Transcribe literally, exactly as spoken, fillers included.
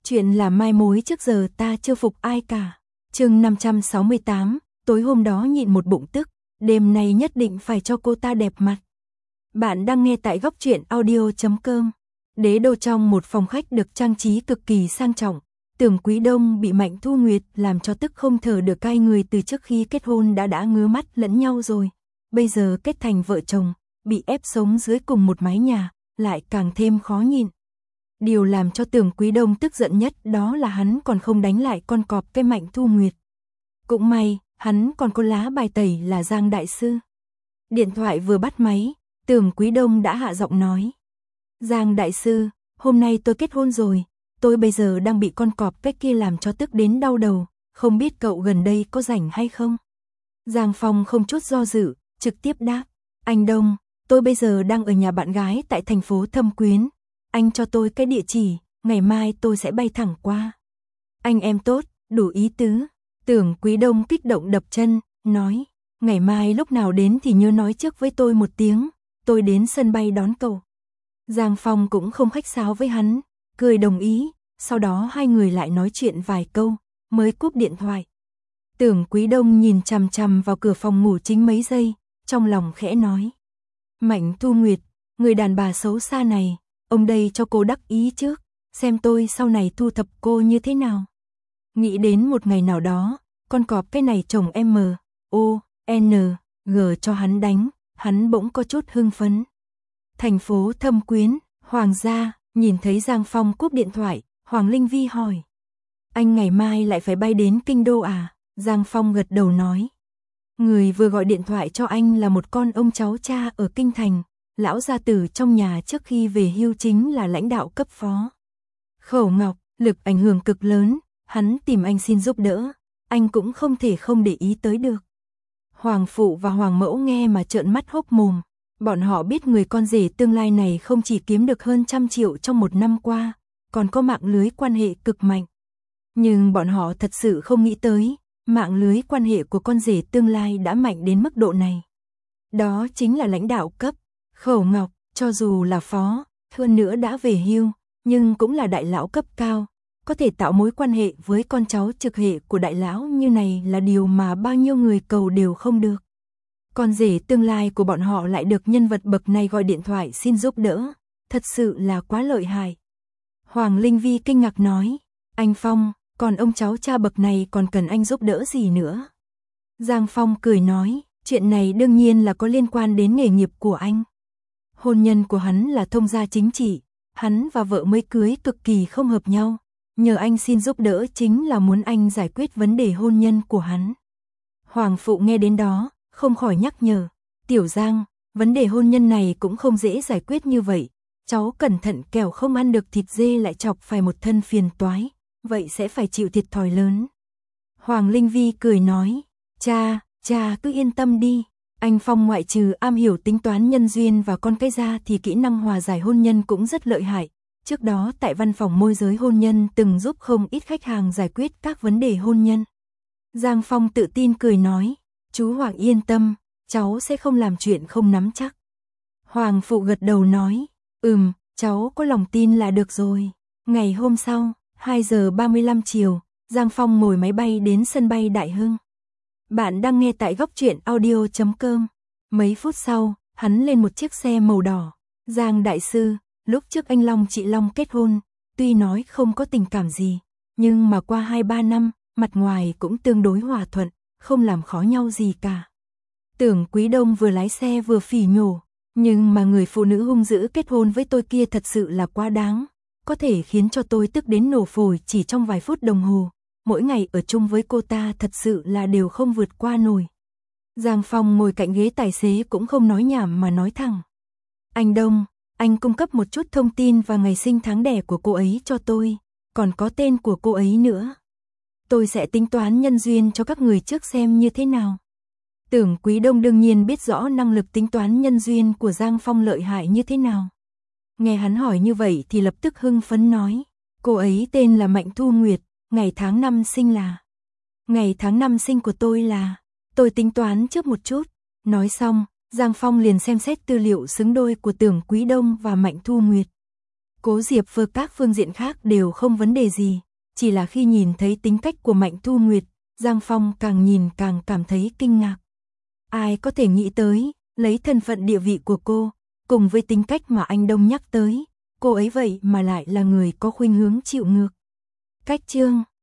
Chuyện là mai mối trước giờ ta chưa phục ai cả. Chương năm trăm sáu mươi tám, tối hôm đó nhịn một bụng tức, đêm nay nhất định phải cho cô ta đẹp mặt. Bạn đang nghe tại góc truyện audio chấm com. Đế đô trong một phòng khách được trang trí cực kỳ sang trọng. Tưởng Quý Đông bị Mạnh Thu Nguyệt làm cho tức không thở được, hai người từ trước khi kết hôn đã đã ngứa mắt lẫn nhau rồi. Bây giờ kết thành vợ chồng, bị ép sống dưới cùng một mái nhà, lại càng thêm khó nhịn. Điều làm cho Tưởng Quý Đông tức giận nhất đó là hắn còn không đánh lại con cọp cái Mạnh Thu Nguyệt. Cũng may, hắn còn có lá bài tẩy là Giang Đại Sư. Điện thoại vừa bắt máy, Tưởng Quý Đông đã hạ giọng nói. Giang Đại Sư, hôm nay tôi kết hôn rồi, tôi bây giờ đang bị con cọp cái kia làm cho tức đến đau đầu, không biết cậu gần đây có rảnh hay không? Giang Phong không chút do dự, trực tiếp đáp. Anh Đông, tôi bây giờ đang ở nhà bạn gái tại thành phố Thâm Quyến. Anh cho tôi cái địa chỉ, ngày mai tôi sẽ bay thẳng qua. Anh em tốt, đủ ý tứ. Tưởng Quý Đông kích động đập chân, nói. Ngày mai lúc nào đến thì nhớ nói trước với tôi một tiếng, tôi đến sân bay đón cậu. Giang Phong cũng không khách sáo với hắn, cười đồng ý, sau đó hai người lại nói chuyện vài câu, mới cúp điện thoại. Tưởng Quý Đông nhìn chằm chằm vào cửa phòng ngủ chính mấy giây, trong lòng khẽ nói. Mạnh Thu Nguyệt, người đàn bà xấu xa này, ông đây cho cô đắc ý trước, xem tôi sau này thu thập cô như thế nào. Nghĩ đến một ngày nào đó, con cọp cái này chồng M, O, N, G cho hắn đánh, hắn bỗng có chút hưng phấn. Thành phố Thâm Quyến, Hoàng gia, nhìn thấy Giang Phong cúp điện thoại, Hoàng Linh Vi hỏi. Anh ngày mai lại phải bay đến Kinh Đô à? Giang Phong gật đầu nói. Người vừa gọi điện thoại cho anh là một con ông cháu cha ở Kinh Thành, lão gia tử trong nhà trước khi về hưu chính là lãnh đạo cấp phó. Khẩu Ngọc, lực ảnh hưởng cực lớn, hắn tìm anh xin giúp đỡ, anh cũng không thể không để ý tới được. Hoàng phụ và Hoàng mẫu nghe mà trợn mắt hốc mồm, bọn họ biết người con rể tương lai này không chỉ kiếm được hơn trăm triệu trong một năm qua, còn có mạng lưới quan hệ cực mạnh. Nhưng bọn họ thật sự không nghĩ tới, mạng lưới quan hệ của con rể tương lai đã mạnh đến mức độ này. Đó chính là lãnh đạo cấp. Khẩu Ngọc, cho dù là phó, hơn nữa đã về hưu, nhưng cũng là đại lão cấp cao, có thể tạo mối quan hệ với con cháu trực hệ của đại lão như này là điều mà bao nhiêu người cầu đều không được. Con rể tương lai của bọn họ lại được nhân vật bậc này gọi điện thoại xin giúp đỡ, thật sự là quá lợi hại. Hoàng Linh Vi kinh ngạc nói, anh Phong, còn ông cháu cha bậc này còn cần anh giúp đỡ gì nữa? Giang Phong cười nói, chuyện này đương nhiên là có liên quan đến nghề nghiệp của anh. Hôn nhân của hắn là thông gia chính trị, hắn và vợ mới cưới cực kỳ không hợp nhau, nhờ anh xin giúp đỡ chính là muốn anh giải quyết vấn đề hôn nhân của hắn. Hoàng phụ nghe đến đó, không khỏi nhắc nhở, Tiểu Giang, vấn đề hôn nhân này cũng không dễ giải quyết như vậy, cháu cẩn thận kẻo không ăn được thịt dê lại chọc phải một thân phiền toái, vậy sẽ phải chịu thiệt thòi lớn. Hoàng Linh Vi cười nói, cha, cha cứ yên tâm đi. Anh Phong ngoại trừ am hiểu tính toán nhân duyên và con cái ra thì kỹ năng hòa giải hôn nhân cũng rất lợi hại. Trước đó tại văn phòng môi giới hôn nhân từng giúp không ít khách hàng giải quyết các vấn đề hôn nhân. Giang Phong tự tin cười nói, chú Hoàng yên tâm, cháu sẽ không làm chuyện không nắm chắc. Hoàng phụ gật đầu nói, ừm, cháu có lòng tin là được rồi. Ngày hôm sau, hai giờ ba mươi lăm chiều, Giang Phong ngồi máy bay đến sân bay Đại Hưng. Bạn đang nghe tại góc truyện audio chấm com. Mấy phút sau, hắn lên một chiếc xe màu đỏ. Giang Đại Sư, lúc trước anh Long chị Long kết hôn, tuy nói không có tình cảm gì, nhưng mà qua hai ba năm, mặt ngoài cũng tương đối hòa thuận, không làm khó nhau gì cả. Tưởng Quý Đông vừa lái xe vừa phỉ nhổ, nhưng mà người phụ nữ hung dữ kết hôn với tôi kia thật sự là quá đáng, có thể khiến cho tôi tức đến nổ phổi chỉ trong vài phút đồng hồ. Mỗi ngày ở chung với cô ta thật sự là đều không vượt qua nổi. Giang Phong ngồi cạnh ghế tài xế cũng không nói nhảm mà nói thẳng. Anh Đông, anh cung cấp một chút thông tin và ngày sinh tháng đẻ của cô ấy cho tôi, còn có tên của cô ấy nữa. Tôi sẽ tính toán nhân duyên cho các người trước xem như thế nào. Tưởng Quý Đông đương nhiên biết rõ năng lực tính toán nhân duyên của Giang Phong lợi hại như thế nào. Nghe hắn hỏi như vậy thì lập tức hưng phấn nói, cô ấy tên là Mạnh Thu Nguyệt. Ngày tháng năm sinh là. Ngày tháng năm sinh của tôi là. Tôi tính toán trước một chút. Nói xong, Giang Phong liền xem xét tư liệu xứng đôi của Tưởng Quý Đông và Mạnh Thu Nguyệt. Cố Diệp Phơ các phương diện khác đều không vấn đề gì, chỉ là khi nhìn thấy tính cách của Mạnh Thu Nguyệt, Giang Phong càng nhìn càng cảm thấy kinh ngạc. Ai có thể nghĩ tới, lấy thân phận địa vị của cô, cùng với tính cách mà anh Đông nhắc tới, cô ấy vậy mà lại là người có khuynh hướng chịu ngược. Cách chương